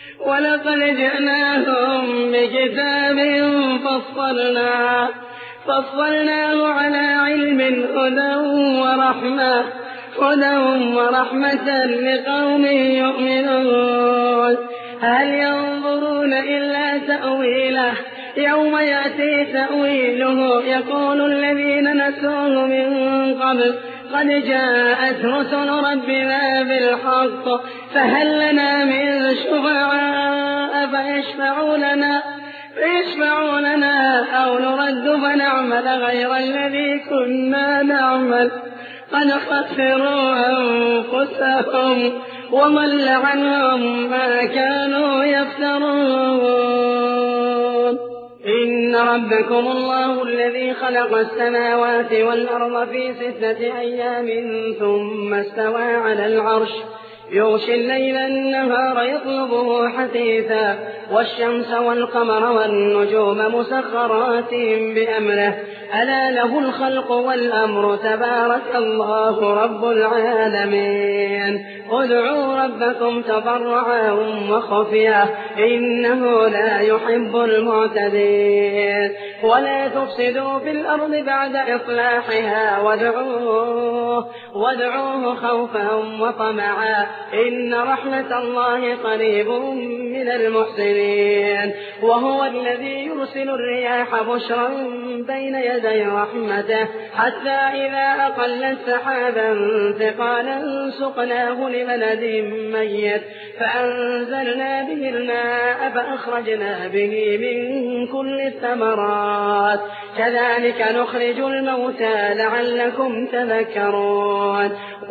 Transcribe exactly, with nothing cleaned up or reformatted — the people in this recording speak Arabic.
ولقد جئناهم بكتاب فصلناه فصلناه على علم هدى ورحمة هدى ورحمة لقوم يؤمنون هل ينظرون إلا تأويله يوم يأتي تأويله يقول الذين نسوه من قبل قد جاءت رسل ربنا بالحق فهل لنا من شفعاء فيشفعوا لنا فيشفعوا لنا أو نرد فنعمل غير الذي كنا نعمل قد خسروا أنفسهم وضل عنهم ما كانوا يفترون. إن ربكم الله الذي خلق السماوات والأرض في ستة أيام ثم استوى على العرش يغشي الليل النهار يطلبه حثيثا والشمس والقمر والنجوم مسخرات بأمره ألا له الخلق والأمر تبارك الله رب العالمين. ادعوا ربكم تضرعا وخفيا إنه لا يحب المعتدين. ولا تفسدوا في الأرض بعد إصلاحها وادعوه, وادعوه خوفا وطمعا إن رحمة الله قريب من المحسنين. وهو الذي يرسل الرياح بشرا بين يدي رحمته حتى إذا أقلت سحابا ثقالا سقناه لبلد ميت فأنزلنا به الماء فأخرجنا به من كل الثمرات كذلك نخرج الموتى لعلكم تذكرون.